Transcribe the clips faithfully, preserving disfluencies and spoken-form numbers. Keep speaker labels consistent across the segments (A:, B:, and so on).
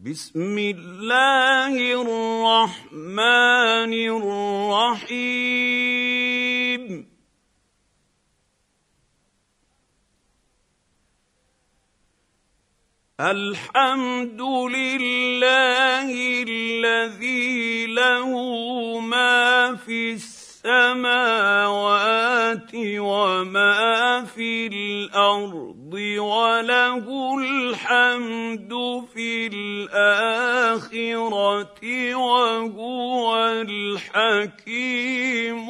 A: بسم الله الرحمن الرحيم الحمد لله الذي له ما في السماوات وما في الأرض وله الحمد في الآخرة وهو الحكيم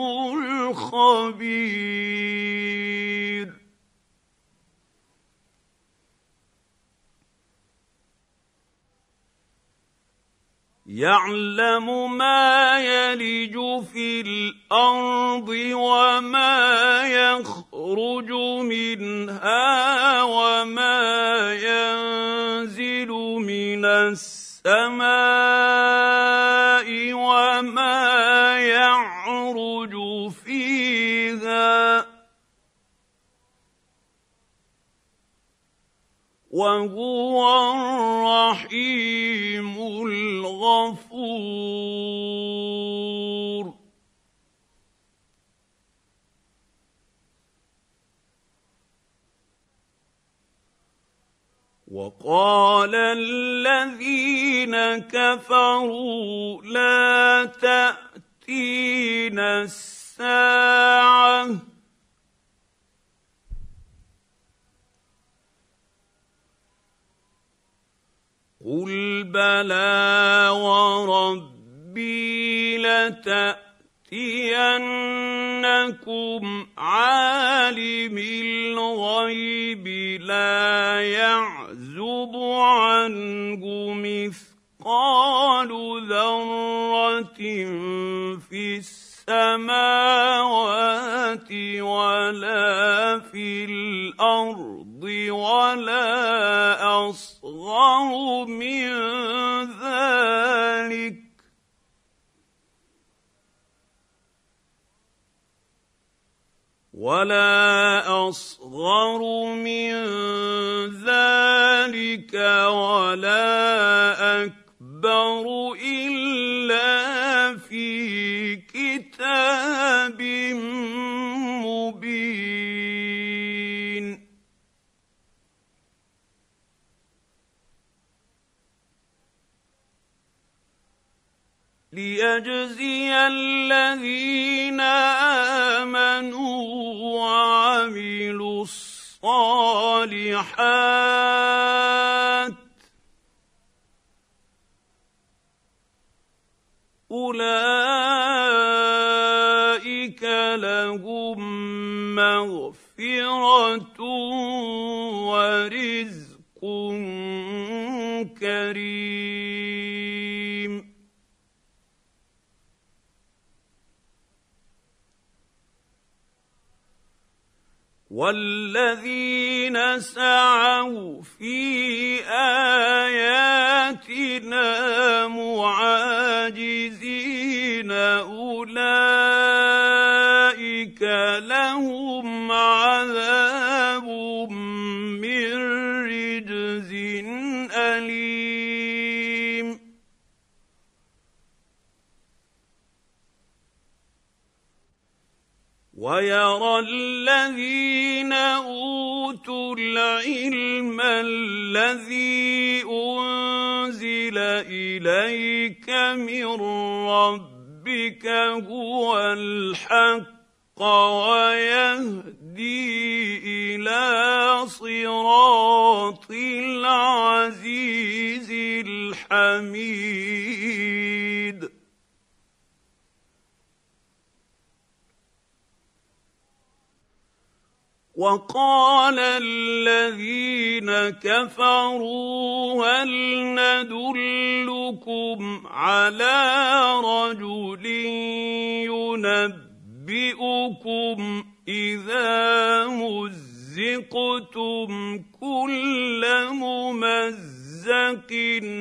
A: الخبير يعلم ما يلج في الأرض وما يخرج منها وما ينزل من السماء وما يعرج فيها وهو الرحيم الغفور وقال الذين كفروا لا تأتينا الساعة قل بلى وربي لتأتينكم عالم الغيب لا يعزب عنه مثقال ذرة في السماوات ولا في الأرض ولا أصغر من ذلك ولا أصغر من ذلك ولا أكبر إلا في كتاب مبين ليجزي الذين آمنوا وعملوا الصالحات أولئك لهم مغفرة ورزق كريم والذين سعوا في آياتنا معاجزين أولئك لهم عذاب من رجز أليم ويرى الذين أوتوا العلم الذي أنزل إليك من ربك هو الحق ويهدي إلى صراط العزيز الحميد وقال الذين كفروا هل ندلكم على رجل ينبئكم إذا مزقتم كل ممزق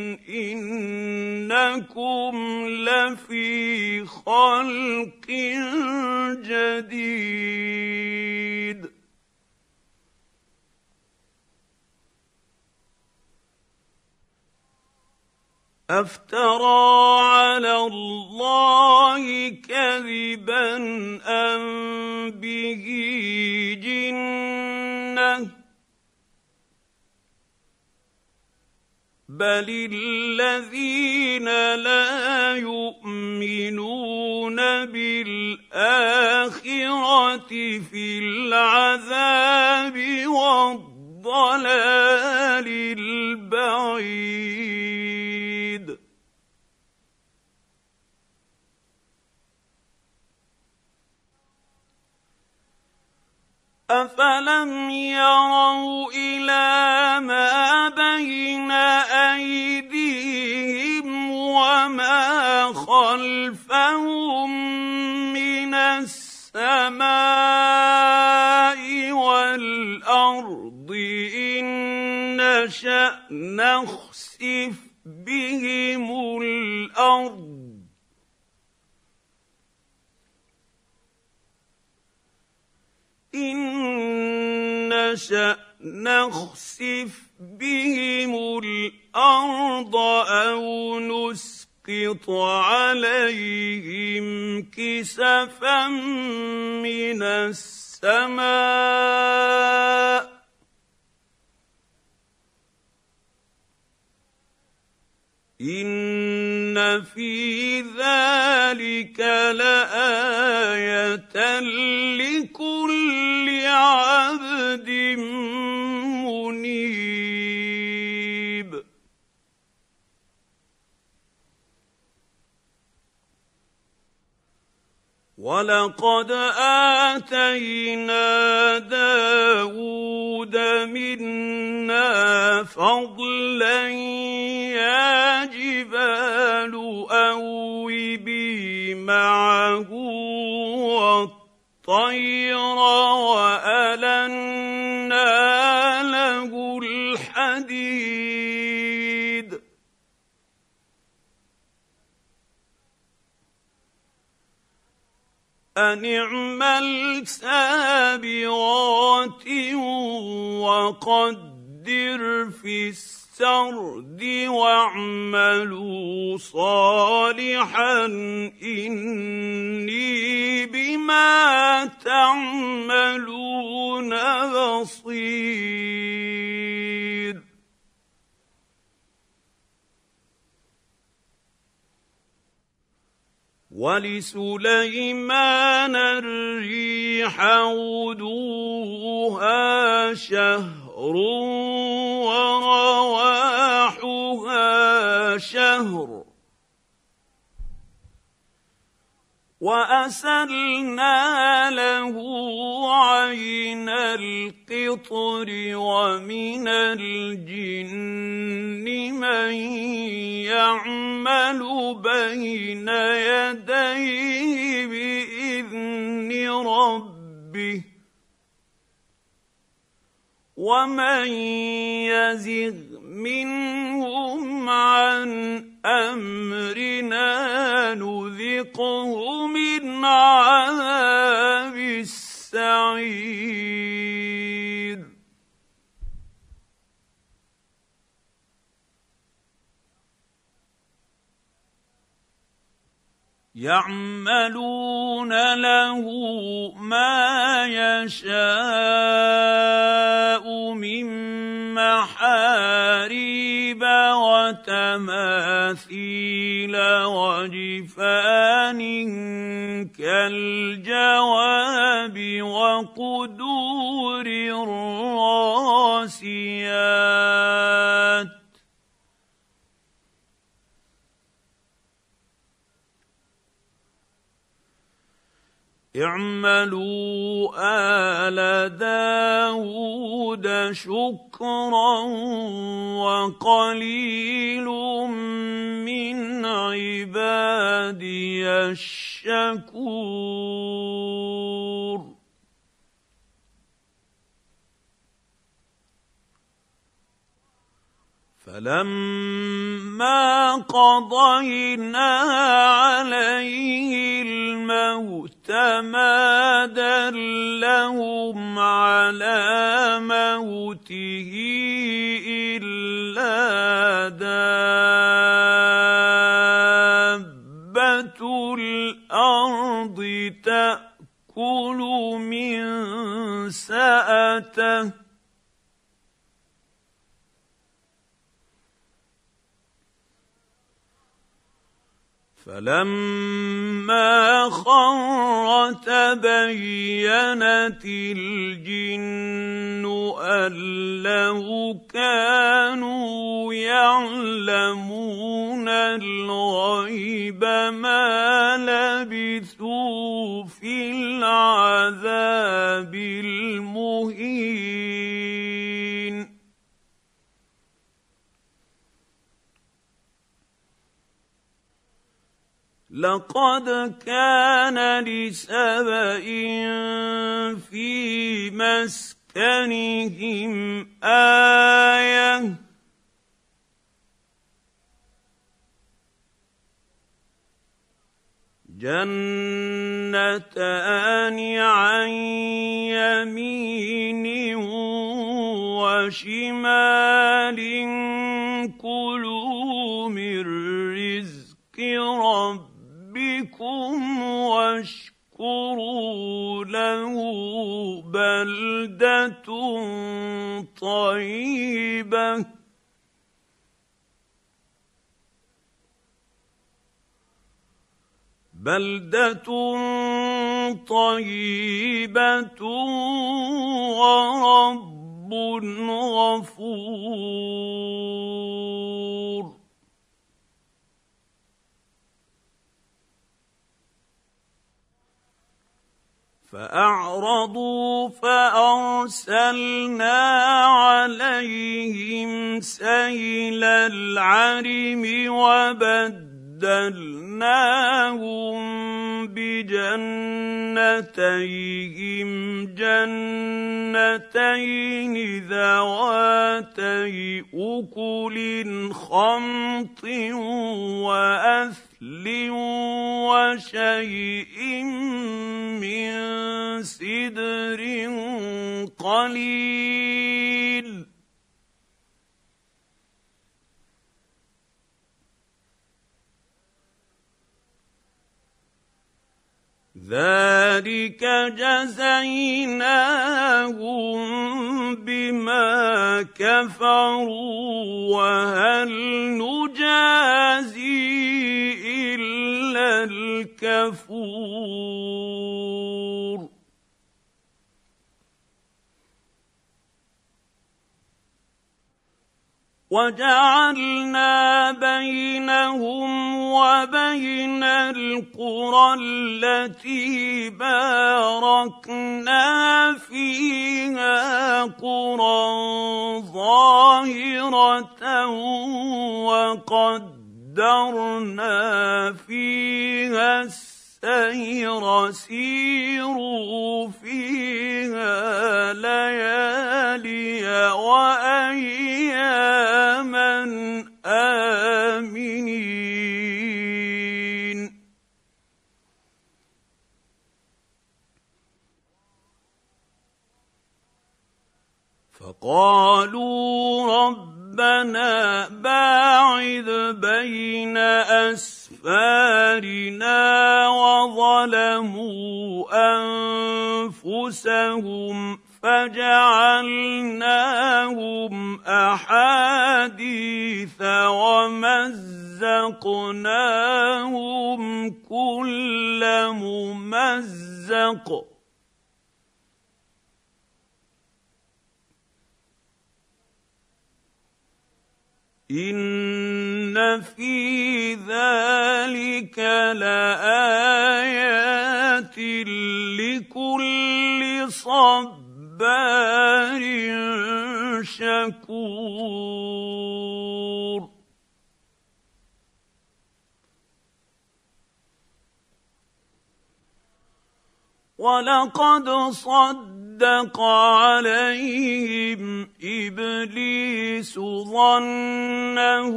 A: إنكم لفي خلق جديد أفترى على الله كذبا أم به جنة بل الذين لا يؤمنون بالآخرة في العذاب والضلال البعيد أفلم يروا إلى ما بين أيديهم وما خلفهم من السماء والأرض إن نشأ نخسف بهم الأرض إن نشأ نخسف بهم الأرض أو نسقط عليهم كسفا من السماء إن في ذلك لآية لكل عبد منيب ولقد آتينا داود منا فضلا يا جبال أوبي معه والطير وألنا له الحديد أن اعمل سابغات وقدر في السرد واعملوا صالحا إني بما تعملون بصير ولسليمان الريح غدوها شهر ورواحها شهر وأسلنا له عين القطر ومن الجن من يعمل بين يديه بإذن ربه ومن يزغ منهم عن أمرنا نذقه من عذاب السعير يعملون له ما يشاء من محاريب وتماثيل وجفان كالجواب وقدور الراسيات اعملوا آل داود شكرا وقليل من عبادي الشكور فلما قضينا عليه الموت ما دلهم على موته إلا دابة سأته فلما خر تبينت الجن أن لو كانوا يعلمون الغيب ما لبثوا في العذاب المهين. لقد كان لسبإ في مسكنهم آية جنتان عن يمين وشمال كلوا من رزق ربكم بكم واشكروا له بلدة طيبة بلدة طيبة ورب غفور. فأعرضوا فأرسلنا عليهم سيل العرم وبدلناهم بجنتيهم جنتين ذواتي أكل خمط وأثل وشيء من سدر قليل ذلك جزيناهم بما كفروا وهل نجازي إلا الكفور. وجعلنا بينهم وبين القرى التي باركنا فيها قرى ظاهرة وقدرنا فيها السير سيروا فيها ليالي وأياما آمنين. فقالوا ربنا باعد بين أسفارنا وظلموا أنفسهم فجعلناهم أحاديث ومزقناهم كل ممزق إن في ذلك لآيات لكل صبار شكور. ولقد صدق عليهم إبليس ظنه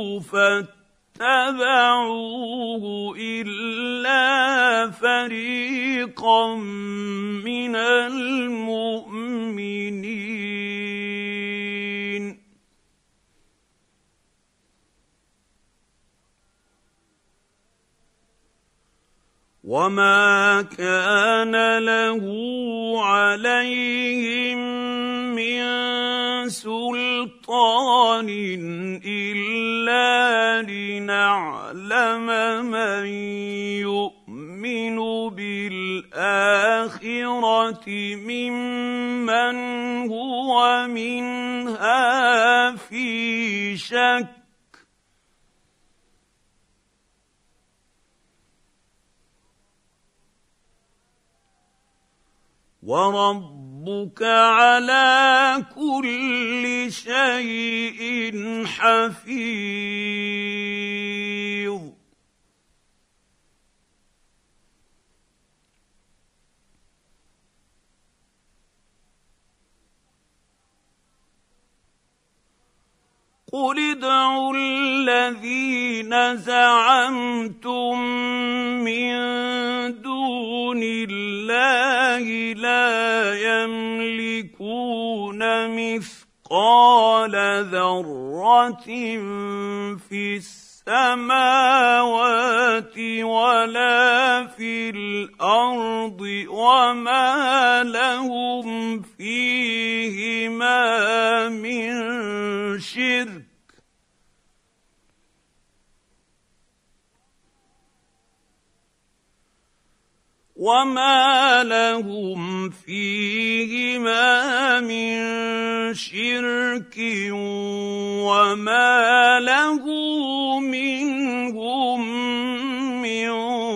A: فاتبعوه إلا فريقا من المؤمنين. وما كان له عليهم من سلطان إلا لنعلم من يؤمن بالآخرة ممن هو منها في شك وربك على كل شيء حفيظ قل ادعوا الذين زعمتم من دون الله لا يملكون مثقال ذرة في السماوات ولا في الأرض وما لهم فيهما من شرك وما لهم فيهما من شرك وما له منهم من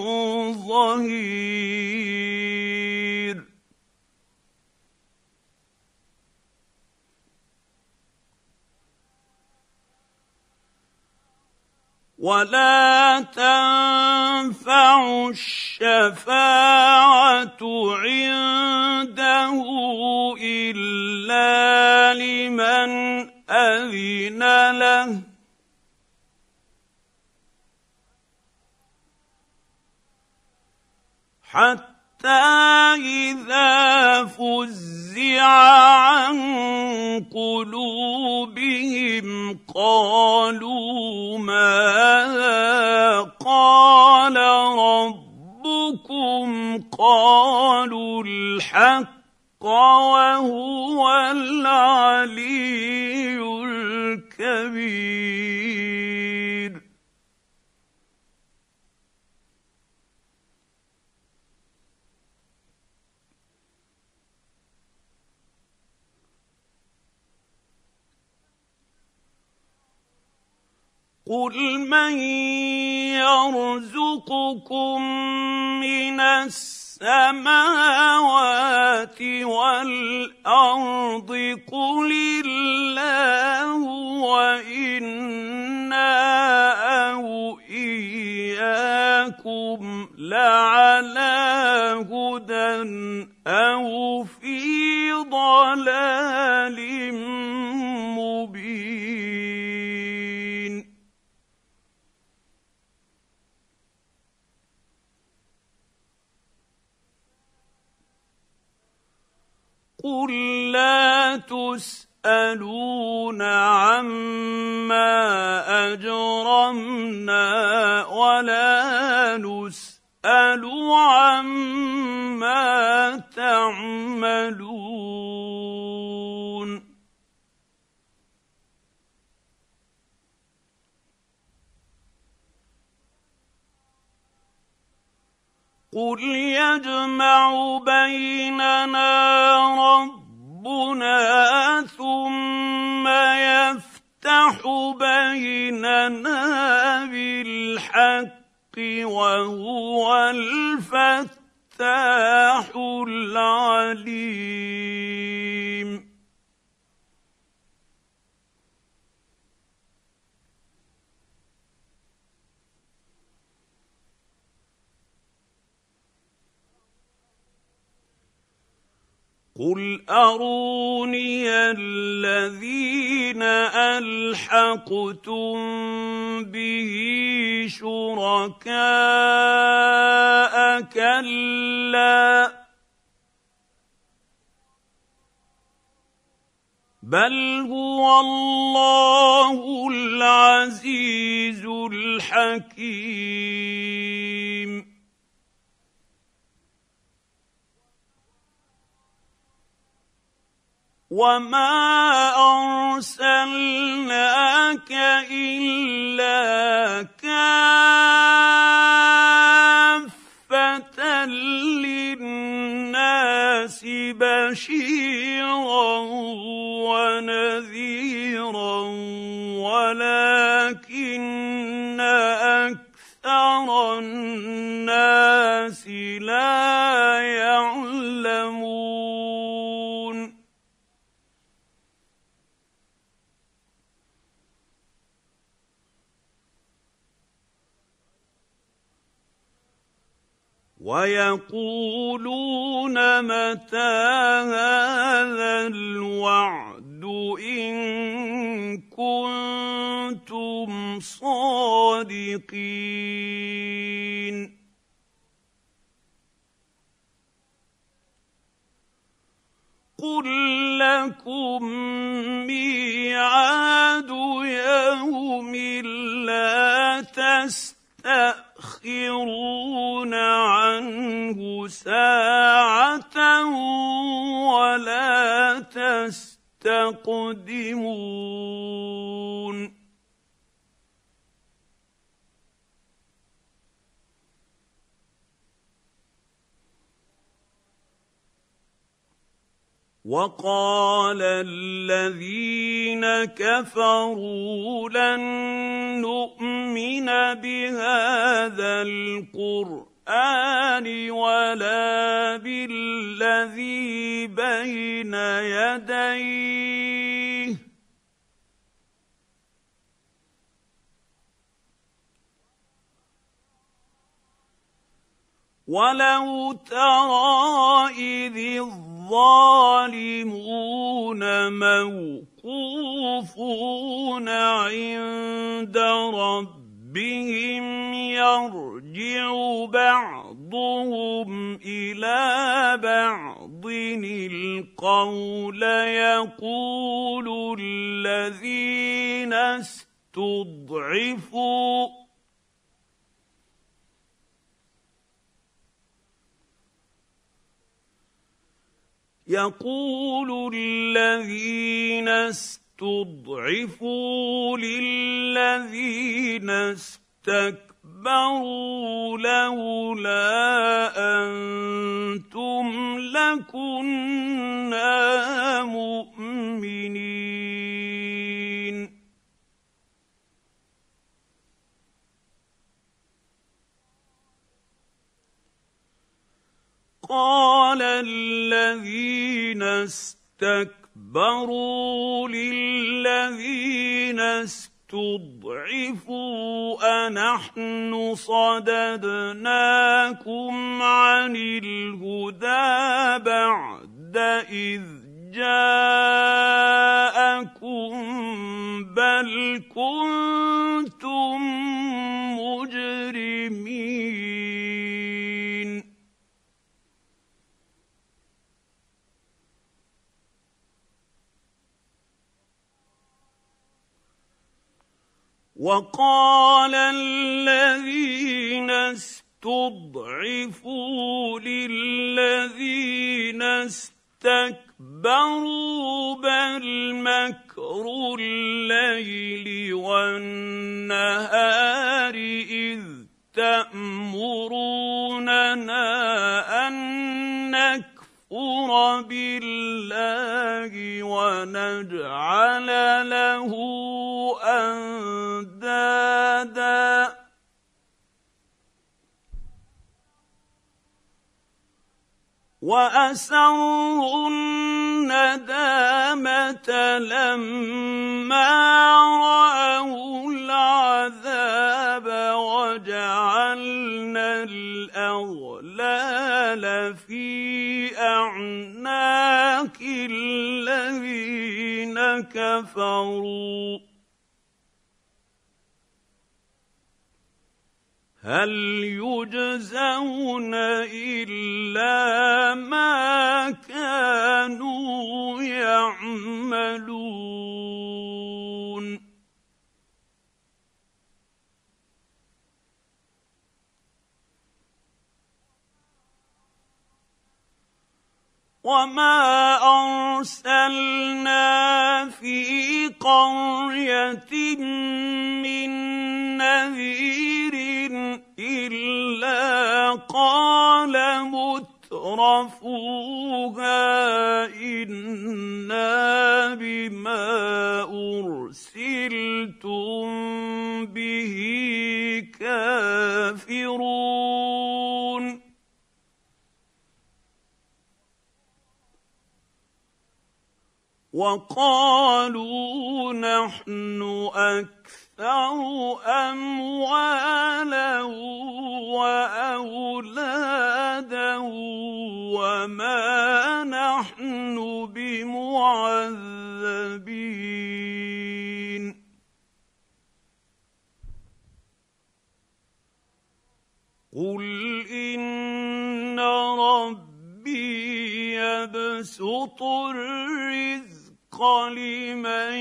A: ظهير ولا تنفع الشفاعة عنده إلا لمن أذن له حتى إذا فزع عن قلوبهم قالوا ماذا قال ربكم قالوا الحق وهو العلي الكبير قل من يرزقكم من السماوات والأرض قل الله وإنا أو إياكم لعلى هدى أو في ضلال مبين قل لا تسألون عما أجرمنا ولا نسأل عما تعملون قل يجمع بيننا ربنا ثم يفتح بيننا بالحق وهو الفتاح العليم قل أروني الذين ألحقتم به شركاء كلا بل هو الله العزيز الحكيم وما أرسلناك إلا كافة للناس بشيرا ونذيرا ولكن أكثر الناس لا يعلمون. ويقولون متى هذا الوعد إن كنتم صادقين. قل لكم ميعاد يوم لا تستأخرون عنه ساعة ولا تستقدمون. وقال الذين كفروا لن نؤمن بهذا القرآن ولا بالذي بين يديه ولو ترى إذ الظالمون موقوفون عند ربهم يرجع بعضهم إلى بعض القول يقول الذين استضعفوا يقول الذين استضعفوا للذين استكبروا لولا أنتم لكنا مؤمنين. قال الذين استكبروا للذين استضعفوا أنحن صددناكم عن الهدى بعد إذ جاءكم بل كنتم مجرمين. وقال الذين استضعفوا للذين استكبروا بل مكر الليل والنهار إذ تأمروننا أن نكفر بالله ونجعل له أندادا وأسروا الندامة لما رأوا العذاب وجعلنا الأغلال في أعناق الذين كفروا هل يجزون إلا ما كانوا يعملون. وما أرسلنا في قرية من نذير إلا قال مترفوها إنا بما أرسلتم به كافرون وقالوا نحن أكثر أموالا وأولادا وما نحن بمعذبين قل إن ربي يبسط الرزق لمن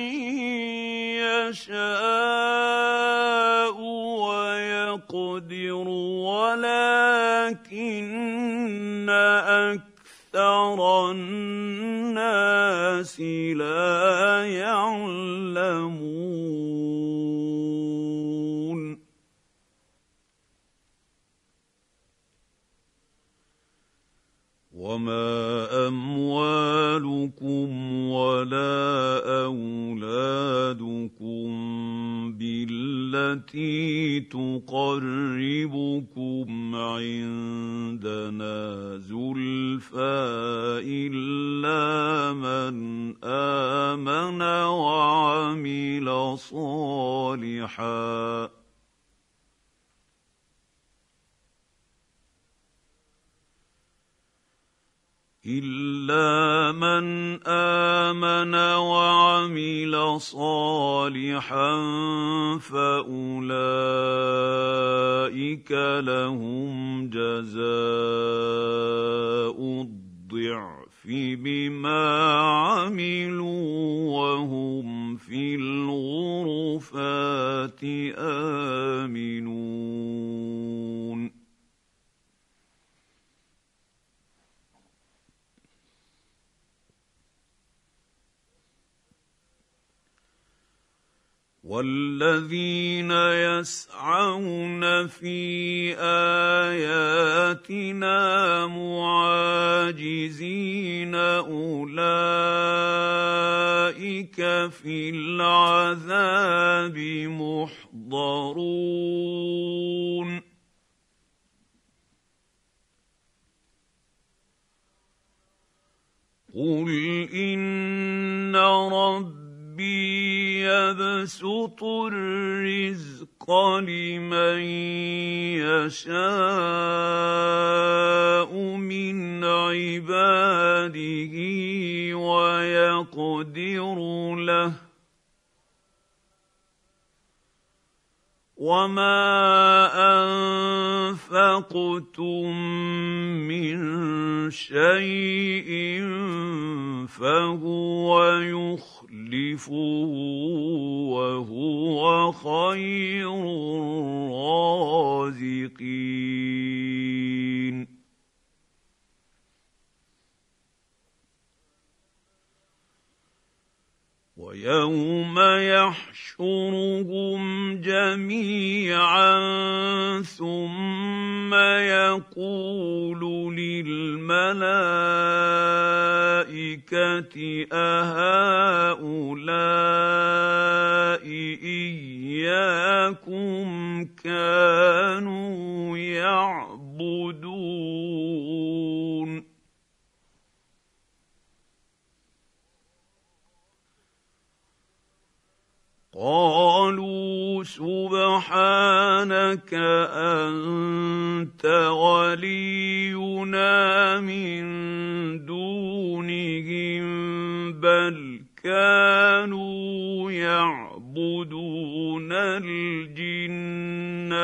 A: يشاء ويقدر ولكن أكثر الناس لا يعلمون وما أموالكم ولا أولادكم بالتي تقربكم عندنا زلفى إلا من آمن وعمل صالحاً إلا من آمن وعمل صالحا فأولئك لهم جزاء الضعف بما عملوا وهم في الغرفات آمنون والذين يسعون في آياتنا معاجزين أولئك في العذاب محضرون قل إن ربي يبسط الرزق لمن يشاء من عباده ويقدر له وما أنفقتم من شيء فهو يخلفه وهو خير الرازقين ويوم يحشرهم جميعا ثم يقول للملائكة أهؤلاء إياكم كانوا يعبدون قالوا سبحانك أنت ولينا من دونهم بل كانوا يعبدون الجن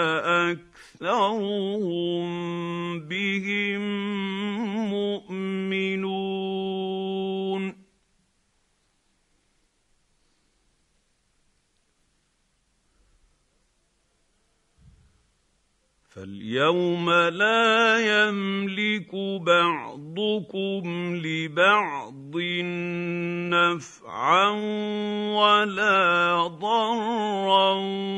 A: أكثرهم بهم مؤمنون فاليوم لا يملك بعضكم لبعض نفعا ولا ضرا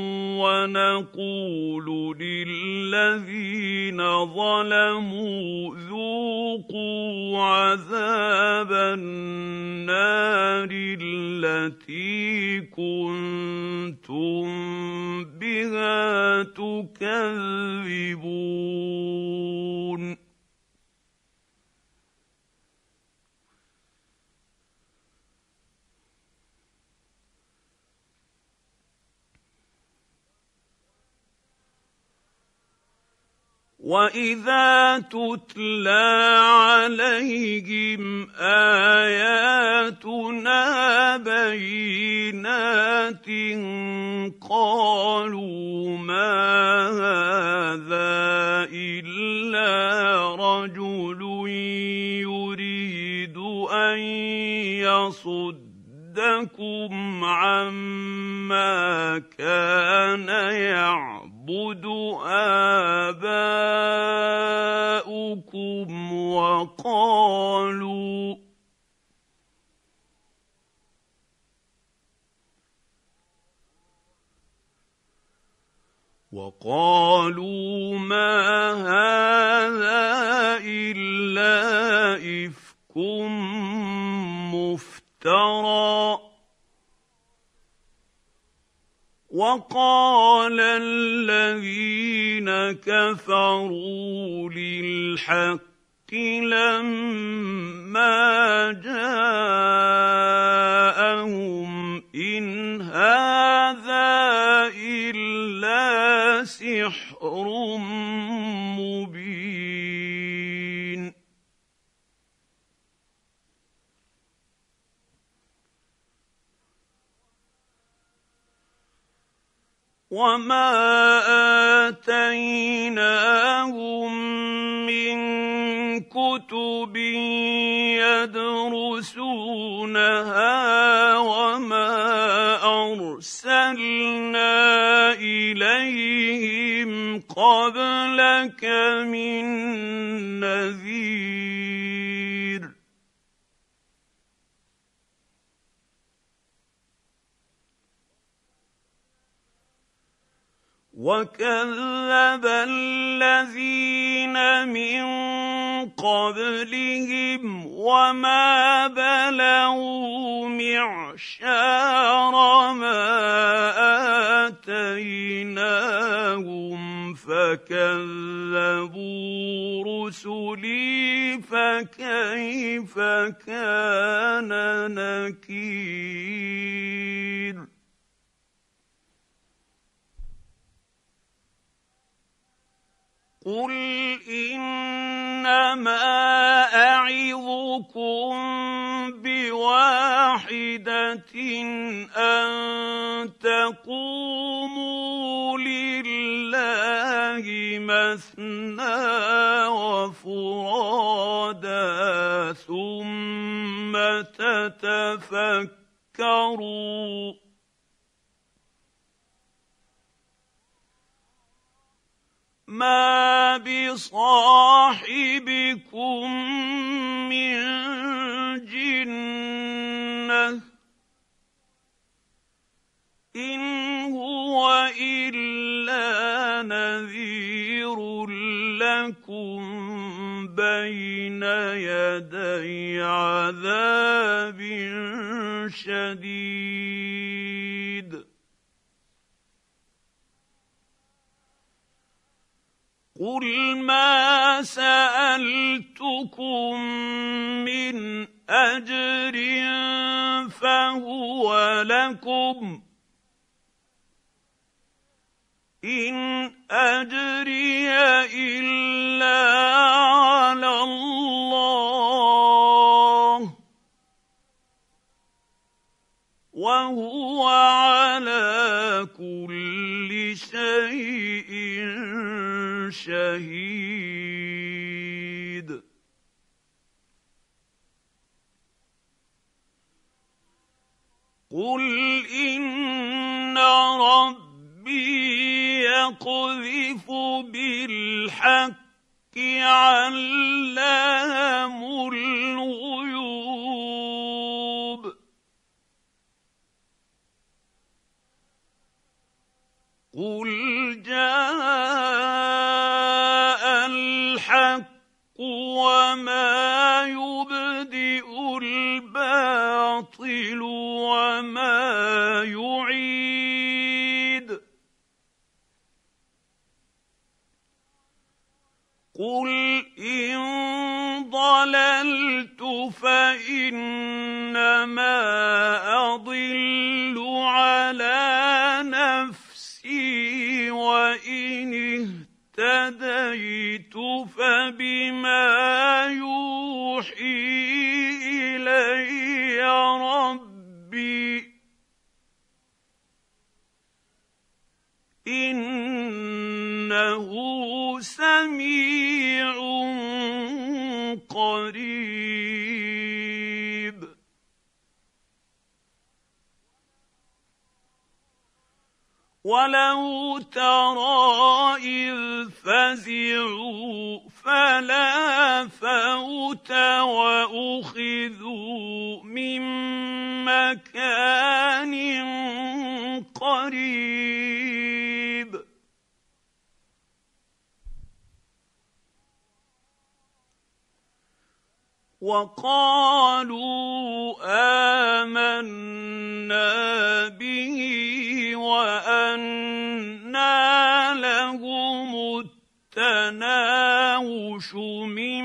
A: ونقول للذين ظلموا ذوقوا عذاب النار التي كنتم بها تكذبون وَإِذَا تُتْلَىٰ عَلَيْهِمْ آيَاتُنَا بَيِّنَاتٍ قَالُوا مَا هَٰذَا إِلَّا رَجُلٌ يُرِيدُ أَن يَصُدَّكُمْ عَمَّا كَانَ يَعْبُدُ آبَاؤُكُمْ وَقَالُوا وَقَالُوا مَا هَٰذَا إِلَّا إِفْكٌ مُّفْتَرًى وَقَالَ الَّذِينَ كَفَرُوا لِلْحَقِّ لَمَّا جَاءَهُمْ إِنْ هَٰذَا إِلَّا سِحْرٌ مُّبِينٌ وَمَا آتَيْنَاهُم مِّن كُتُبٍ يَدْرُسُونَهَا وَمَا أَرْسَلْنَا إِلَيْهِمْ قَبْلَكَ مِن نَّذِيرٍ وَكَذَّبَ الَّذِينَ مِن قَبْلِهِمْ وَمَا بَلَغُوا مِعْشَارَ مَا آتَيْنَاهُمْ فَكَذَّبُوا رُسُلِي فَكَيْفَ كَانَ نَكِيرِ قُلْ إِنَّمَا أَعِظُكُم بِوَاحِدَةٍ أَن تَقُومُوا لِلَّهِ مَثْنَىٰ وَفُرَادَىٰ ثُمَّ تَتَفَكَّرُوا مَا بِصَاحِبِكُم مِّن جِنَّةٍ إِنْ هُوَ إِلَّا نَذِيرٌ لَّكُم بَيْنَ يَدَيْ عَذَابٍ شَدِيدٍ قُلْ مَا سَأَلْتُكُم مِّنْ أَجْرٍ فَهُوَ لَكُمْ إِنْ أَجْرِيَ إِلَّا عَلَى اللَّهِ وَهُوَ عَلَىٰ كُلِّ شَيْءٍ شَهِيدٌ قُلْ إِنَّ رَبِّي يَقْذِفُ بِالْحَقِّ الحق علام الغيوب قل جاء الحق وما يبدئ الباطل وما يعيد قل إن ضللت فإنما أضل على نفسي وإن اهتديت فبما يوحي إلي ربي إنه سميع قريب ولو ترى إذ فزعوا فلا فوت وأخذوا من مكان قريب وقالوا آمنا به وأنى لهم التناوش من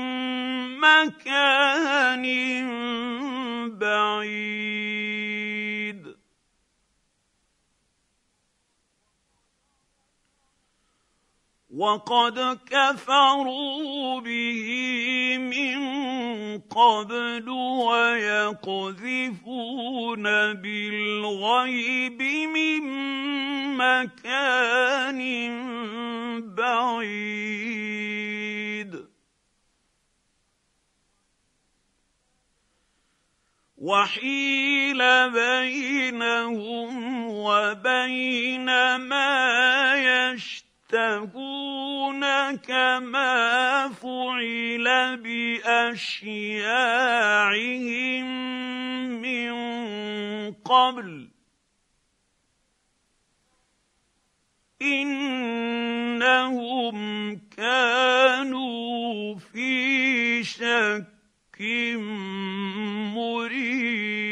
A: مكان بعيد وقد كفروا به من قبل ويقذفون بالغيب من مكان بعيد وحيل بينهم وبين ما يشتهون كما فعل بأشياعهم من قبل إنهم كانوا في شك مريب